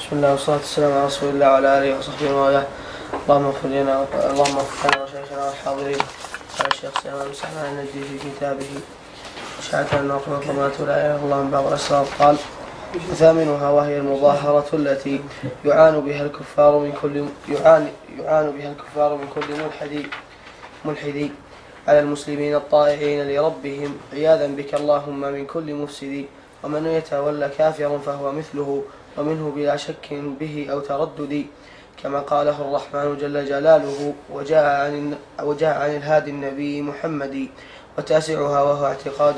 بسم الله والصلاة والسلام على رسول الله وعلى آله وصحبه ومن اللهم اغفر لنا وشيخنا والحاضرين. قال الشيخ سليمان بن سعد النجدي في كتابه وشاعة النقل وفرمات لا إله إلا الله من بعض الأسرار قال: وثامنها وهي المظاهرة التي يعان بها الكفار من كل ملحد على المسلمين الطائعين لربهم عياذا بك اللهم من كل مفسد، ومن يتولى كافرا فهو مثله ومنه بلا شك به أو تردد، كما قاله الرحمن جل جلاله وجاء عن الهادي النبي محمد. وتاسعها وهو اعتقاد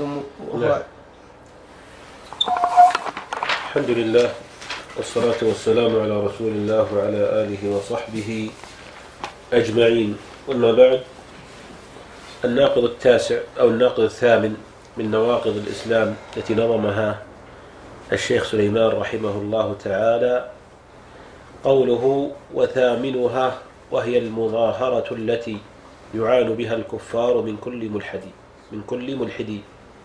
الحمد لله والصلاة والسلام على رسول الله وعلى آله وصحبه أجمعين. وما بعد، الناقض التاسع أو الناقض الثامن من نواقض الإسلام التي نظمها الشيخ سليمان رحمه الله تعالى قوله: وثامنها وهي المظاهرة التي يعان بها الكفار من كل ملحد.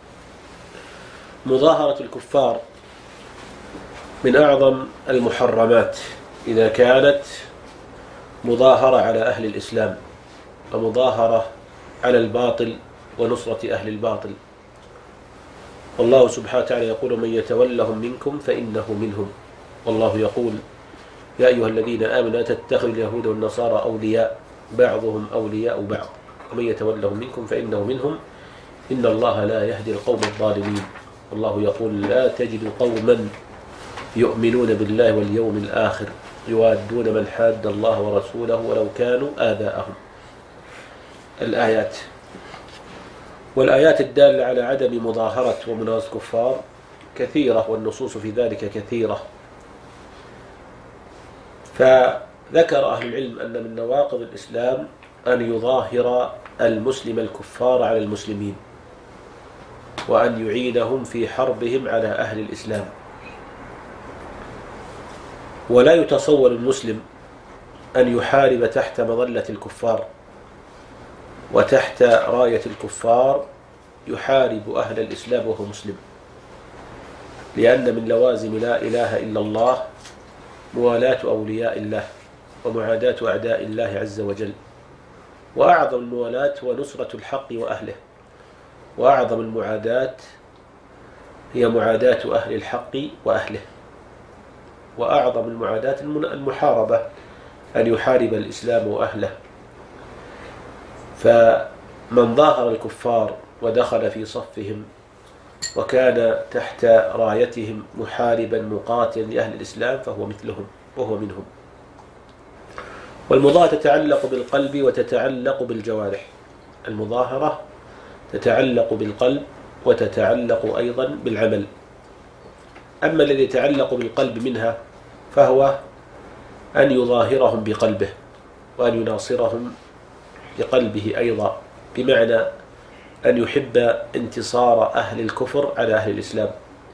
مظاهرة الكفار من أعظم المحرمات إذا كانت مظاهرة على أهل الإسلام ومظاهرة على الباطل ونصرة أهل الباطل. والله سبحانه وتعالى يقول: من يتولهم منكم فإنه منهم. والله يقول: يا أيها الذين آمنوا لا تتخذوا اليهود والنصارى أولياء بعضهم أولياء بعض ومن يتولهم منكم فإنه منهم إن الله لا يهدي القوم الظالمين. والله يقول: لا تجد قوما يؤمنون بالله واليوم الآخر يوادون من حاد الله ورسوله ولو كانوا آباءهم. الآيات. والآيات الدالة على عدم مظاهرة ومناصرة الكفار كثيرة، والنصوص في ذلك كثيرة. فذكر أهل العلم أن من نواقض الإسلام أن يظاهر المسلم الكفار على المسلمين، وأن يعينهم في حربهم على أهل الإسلام. ولا يتصور المسلم أن يحارب تحت مظلة الكفار وتحت راية الكفار يحارب أهل الإسلام وهو مسلم، لأن من لوازم لا إله إلا الله موالاة أولياء الله ومعاداة أعداء الله عز وجل. وأعظم الموالاة ونصرة الحق وأهله، وأعظم المعاداة هي معاداة أهل الحق وأهله، وأعظم المعاداة المحاربة أن يحارب الإسلام وأهله. فمن ظاهر الكفار ودخل في صفهم وكان تحت رايتهم محاربا مقاتلا لأهل الإسلام فهو مثلهم وهو منهم. والمظاهرة تتعلق بالقلب وتتعلق بالجوارح. المظاهرة تتعلق بالقلب وتتعلق أيضا بالعمل. أما الذي يتعلق بالقلب منها فهو أن يظاهرهم بقلبه وأن يناصرهم بقلبه أيضا، بمعنى أن يحب انتصار أهل الكفر على أهل الإسلام،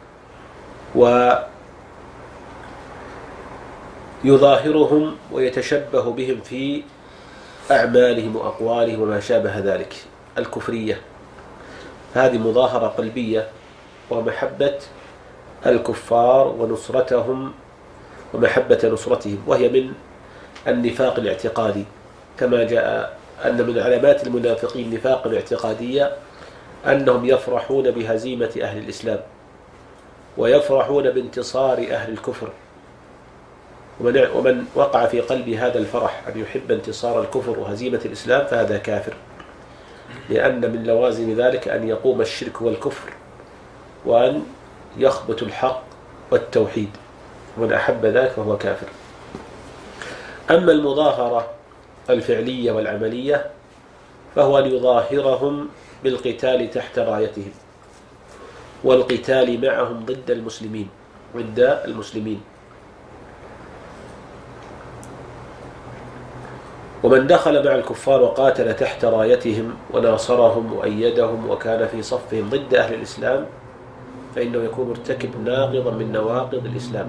ويظاهرهم ويتشبه بهم في أعمالهم وأقوالهم وما شابه ذلك الكفرية. هذه مظاهرة قلبية ومحبة الكفار ونصرتهم ومحبة نصرتهم، وهي من النفاق الاعتقادي، كما جاء أن من علامات المنافقين نفاقا اعتقاديا أنهم يفرحون بهزيمة أهل الإسلام ويفرحون بانتصار أهل الكفر. ومن وقع في قلب هذا الفرح أن يحب انتصار الكفر وهزيمة الإسلام فهذا كافر، لأن من لوازم ذلك أن يقوم الشرك والكفر وأن يخبط الحق والتوحيد، ومن أحب ذلك فهو كافر. أما المظاهرة الفعلية والعملية فهو أن يظاهرهم بالقتال تحت رايتهم والقتال معهم ضد المسلمين. ومن دخل مع الكفار وقاتل تحت رايتهم وناصرهم وأيدهم وكان في صفهم ضد أهل الإسلام فإنه يكون مرتكب ناقضا من نواقض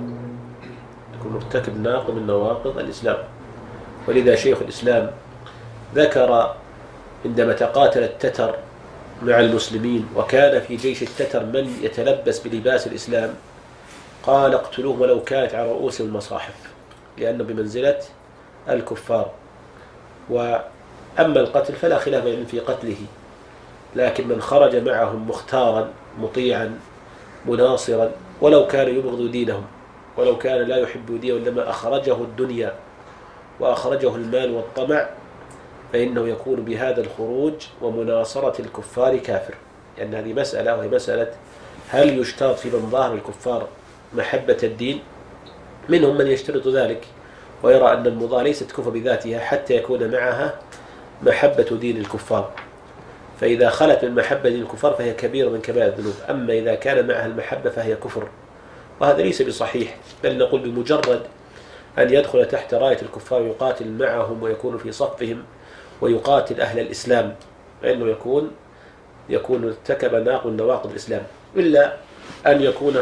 الإسلام. ولذا شيخ الإسلام ذكر عندما تقاتل التتر مع المسلمين وكان في جيش التتر من يتلبس بلباس الإسلام قال اقتلوهم ولو كانت على رؤوسهم المصاحف، لأنه بمنزلة الكفار. وأما القتل فلا خلاف في قتله، لكن من خرج معهم مختارا مطيعا مناصرا ولو كان يبغض دينهم، ولو كان لا يحب دينه، إنما أخرجه الدنيا وأخرجه المال والطمع، فإنه يكون بهذا الخروج ومناصرة الكفار كافر. لأن هذه مسألة، وهي مسألة هل يشترط في من ظاهر الكفار محبة الدين؟ منهم من يشترط ذلك ويرى أن المضاهرة ليست كفر بذاتها حتى يكون معها محبة دين الكفار، فإذا خلت من محبة دين الكفار فهي كبيرة من كبائر الذنوب. أما إذا كان معها المحبة فهي كفر، وهذا ليس بصحيح، بل نقول بمجرد أن يدخل تحت راية الكفار يقاتل معهم ويكون في صفهم ويقاتل أهل الإسلام، فإنه يكون ارتكب ناقض من نواقض الإسلام، إلا أن يكون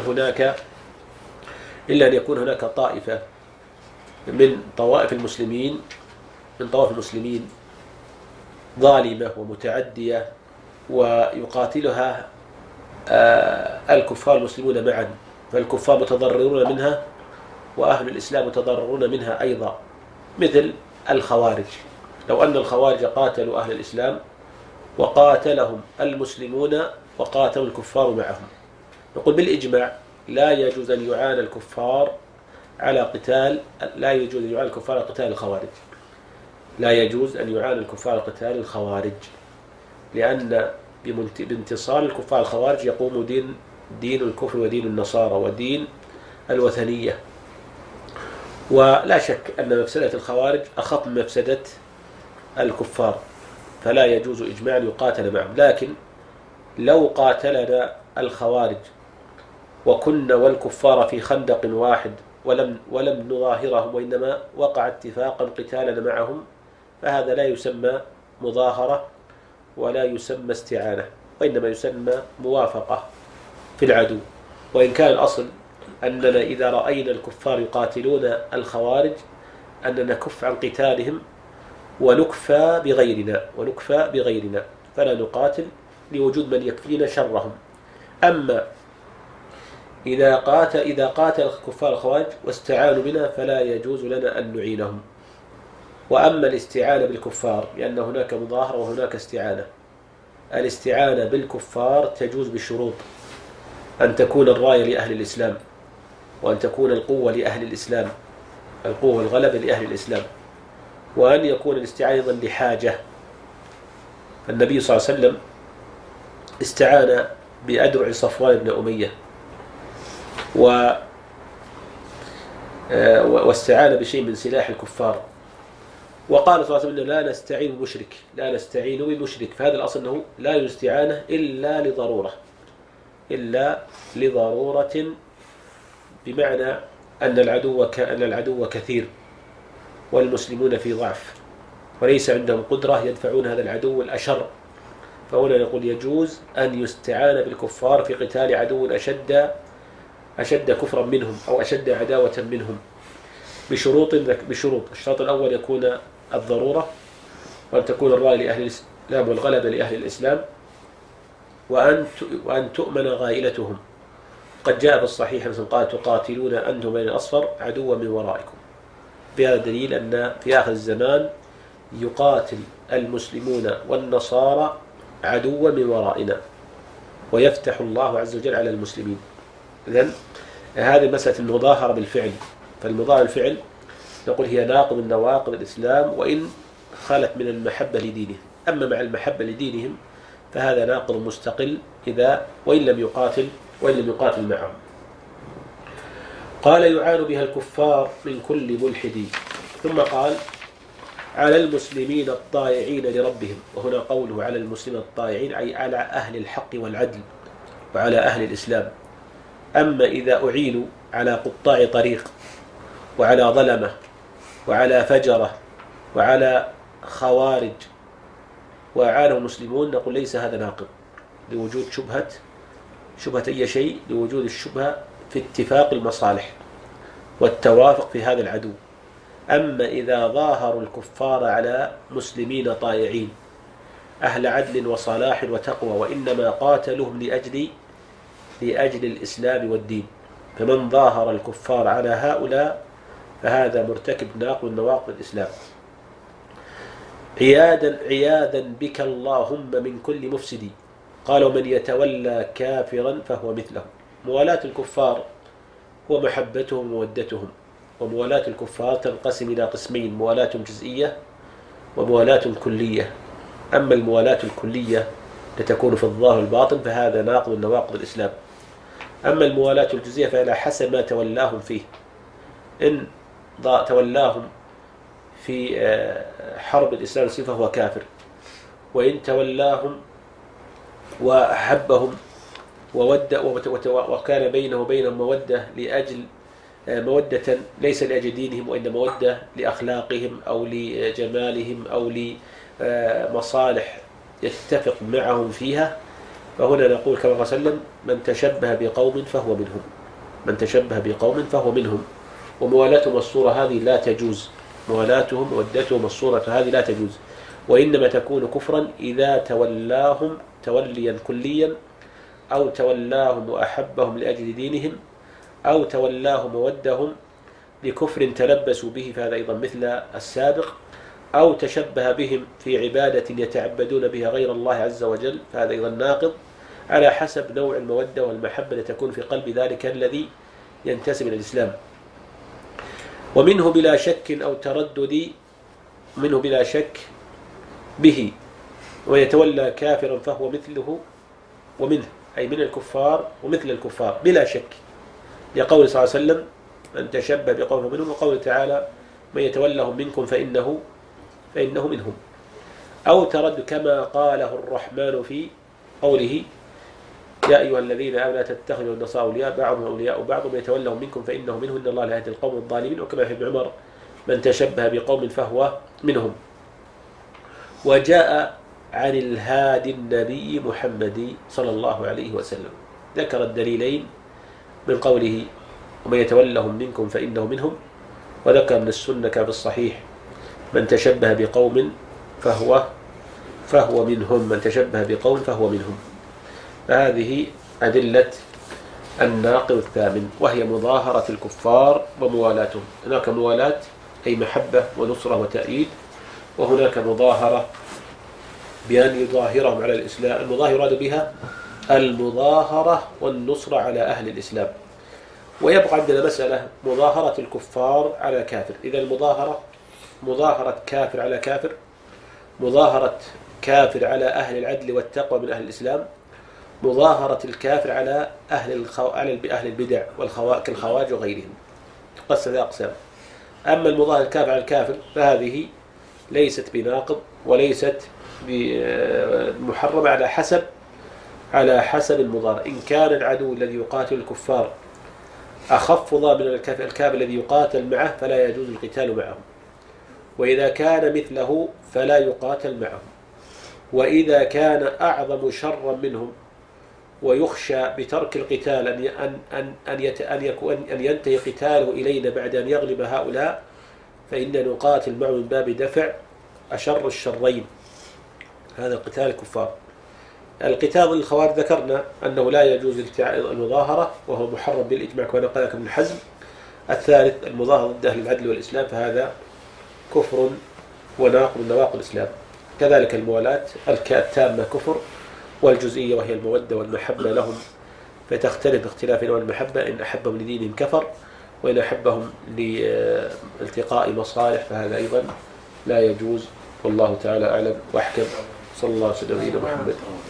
هناك طائفة من طوائف المسلمين ظالمة ومتعدية ويقاتلها الكفار المسلمون معا، فالكفار متضررون منها وأهل الإسلام متضررون منها أيضا، مثل الخوارج. لو أن الخوارج قاتلوا أهل الإسلام وقاتلهم المسلمون وقاتلوا الكفار معهم، نقول بالإجماع لا يجوز أن يعان الكفار على قتال الخوارج، لا يجوز أن يعان الكفار على قتال الخوارج، لأن بانتصار الكفار الخوارج يقوم دين الكفر ودين النصارى ودين الوثنية. ولا شك أن مفسدة الخوارج أخف من مفسدة الكفار، فلا يجوز إجماعا يقاتل معهم. لكن لو قاتلنا الخوارج وكنا والكفار في خندق واحد ولم نظاهرهم وإنما وقع اتفاقا قتالنا معهم، فهذا لا يسمى مظاهرة ولا يسمى استعانة، وإنما يسمى موافقة في العدو. وإن كان الأصل أننا إذا رأينا الكفار يقاتلون الخوارج أننا نكف عن قتالهم ونكفى بغيرنا فلا نقاتل لوجود من يكفينا شرهم. أما إذا قاتل الكفار الخوارج واستعانوا بنا فلا يجوز لنا أن نعينهم. وأما الاستعانة بالكفار، لأن هناك مظاهرة وهناك استعانة، الاستعانة بالكفار تجوز بشروط: أن تكون الراية لأهل الإسلام، وأن تكون القوة لأهل الإسلام، القوة والغلبة لأهل الإسلام، وأن يكون الاستعانة أيضا لحاجة. فالنبي صلى الله عليه وسلم استعان بأدرع صفوان بن أمية واستعان بشيء من سلاح الكفار، وقال صلى الله عليه وسلم: لا نستعين بمشرك. فهذا الأصل أنه لا يستعانة إلا لضرورة، بمعنى أن العدو كثير والمسلمون في ضعف وليس عندهم قدرة يدفعون هذا العدو الأشر، فهنا نقول يجوز أن يستعان بالكفار في قتال عدو أشد كفرا منهم أو أشد عداوة منهم بشروط. الشرط الأول يكون الضرورة، وأن تكون الراية لأهل الإسلام والغلبة لأهل الإسلام، وأن تؤمن غائلتهم. قد جاء في الصحيح مثل قال: تقاتلون أنتم بين الأصفر عدوا من ورائكم. بهذا دليل أن في آخر الزمان يقاتل المسلمون والنصارى عدوا من ورائنا ويفتح الله عز وجل على المسلمين. إذن هذه مسألة المظاهرة بالفعل، فالمظاهرة بالفعل نقول هي ناقض من نواقض الإسلام وإن خلت من المحبة لدينهم. أما مع المحبة لدينهم فهذا ناقض مستقل وإن لم يقاتل معهم. قال: يعان بها الكفار من كل ملحد. ثم قال: على المسلمين الطائعين لربهم. وهنا قوله على المسلمين الطائعين أي على أهل الحق والعدل وعلى أهل الإسلام. أما إذا أعينوا على قطاع طريق وعلى ظلمة وعلى فجرة وعلى خوارج وأعانهم المسلمون، نقول ليس هذا ناقض لوجود شبهة أي شيء، لوجود الشبهة في اتفاق المصالح والتوافق في هذا العدو. أما إذا ظاهروا الكفار على مسلمين طائعين أهل عدل وصلاح وتقوى، وإنما قاتلوهم لأجل الإسلام والدين، فمن ظاهر الكفار على هؤلاء فهذا مرتكب ناقض من نواقض الإسلام. عياذا بك اللهم من كل مفسد. قال ومن يتولى كافرا فهو مثله. موالاة الكفار هو محبتهم ومودتهم. وموالاة الكفار تنقسم إلى قسمين: موالاة جزئية وموالاة كلية. أما الموالاة الكلية لتكون في الظاهر والباطن فهذا ناقض من نواقض الإسلام. أما الموالاة الجزئية فعلى حسب ما تولاهم فيه. إن تولاهم في حرب الإسلام فهو كافر، وإن تولاهم وأحبهم وكان بينه وبينهم مودة لأجل مودة ليس لأجل دينهم، وإنما مودة لأخلاقهم أو لجمالهم أو لمصالح يتفق معهم فيها، فهنا نقول كما قال صلى الله عليه وسلم: من تشبه بقوم فهو منهم. من تشبه بقوم فهو منهم. وموالاتهم الصورة هذه لا تجوز. موالاتهم مودتهم الصورة هذه لا تجوز، وإنما تكون كفرا إذا تولاهم توليا كليا، أو تولاهم وأحبهم لأجل دينهم، أو تولاهم وودهم لكفر تلبسوا به، فهذا أيضا مثل السابق، أو تشبه بهم في عبادة يتعبدون بها غير الله عز وجل، فهذا أيضا ناقض، على حسب نوع المودة والمحبة التي تكون في قلب ذلك الذي ينتسب إلى الإسلام. ومنه بلا شك أو تردد، منه بلا شك به، ويتولى كافرا فهو مثله ومنه، أي من الكفار ومثل الكفار بلا شك، لقول صلى الله عليه وسلم: من تشبه بقوم منهم، وقول تعالى: من يتولهم منكم فإنه منهم. أو ترد كما قاله الرحمن في قوله: يا أيها الذين آمنوا لا تتخذوا النصارى أولياء بعضهم أولياء بعض ومن يتولهم منكم فإنه منهم إن الله لا يهدي القوم الظالمين. وكما في ابن عمر: من تشبه بقوم فهو منهم. وجاء عن الهادي النبي محمد صلى الله عليه وسلم ذكر الدليلين من قوله: ومن يتولهم منكم فإنه منهم، وذكر من السنة كما في الصحيح: من تشبه بقوم فهو منهم. من تشبه بقوم فهو منهم. فهذه أدلة الناقض الثامن، وهي مظاهرة الكفار وموالاتهم. هناك موالاة أي محبة ونصرة وتأييد، وهناك مظاهرة بأن يظاهرهم على الإسلام. المظاهرة يراد بها المظاهرة والنصرة على أهل الإسلام. ويبقى عندنا مسألة مظاهرة الكفار على كافر. إذا المظاهرة مظاهرة كافر على كافر، مظاهرة كافر على أهل العدل والتقوى من أهل الإسلام، مظاهرة الكافر على أهل البدع كالخوارج وغيرهم. قسم ذا أقسام. أما المظاهرة الكافر على الكافر فهذه ليست بناقض وليست بمحرمة على حسب المظاهرة. إن كان العدو الذي يقاتل الكفار أخف ضامن من الكافر الذي يقاتل معه فلا يجوز القتال معه، وإذا كان مثله فلا يقاتل معه، وإذا كان أعظم شرا منهم ويخشى بترك القتال أن ينتهي قتاله إلينا بعد أن يغلب هؤلاء، فإننا نقاتل معه من باب دفع أشر الشرين، هذا قتال الكفار. القتال الخوارج ذكرنا أنه لا يجوز المظاهرة، وهو محرم بالإجماع كما قال ابن حزم. الثالث المظاهرة ضد أهل العدل والإسلام، فهذا كفر وناقض من نواقض الإسلام. كذلك الموالاة التامة كفر، والجزئية وهي المودة والمحبة لهم فتختلف باختلاف نوع المحبة. إن أحبهم لدينهم كفر، وإن أحبهم لالتقاء مصالح فهذا أيضا لا يجوز. والله تعالى أعلم وأحكم. صلى الله عليه وسلم على محمد.